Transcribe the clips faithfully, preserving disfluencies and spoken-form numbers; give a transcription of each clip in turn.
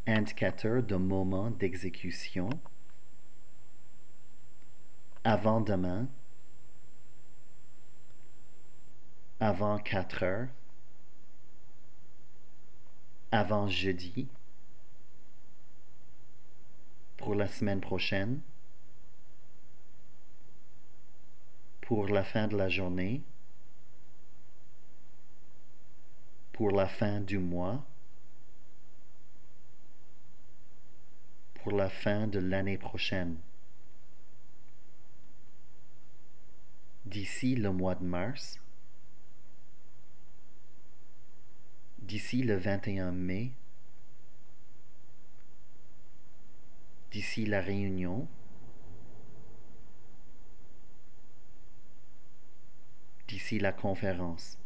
indicateur de moment d'exécution, avant-demain, avant quatre heures, avant jeudi, pour la semaine prochaine, pour la fin de la journée, pour la fin du mois, pour la fin de l'année prochaine. D'ici le mois de mars, d'ici le vingt et un mai, d'ici la réunion, d'ici la conférence.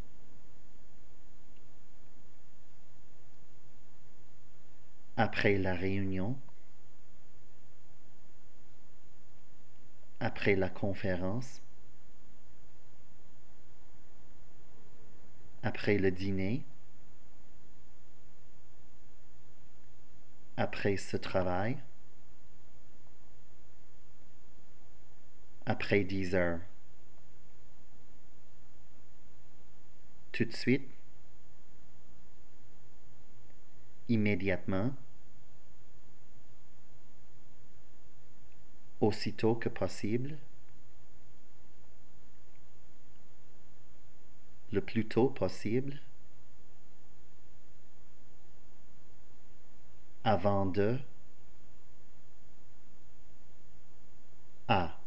Après la réunion, après la conférence, après le dîner, après ce travail, après dix heures. Tout de suite, immédiatement, aussitôt que possible, le plus tôt possible, avant de, à.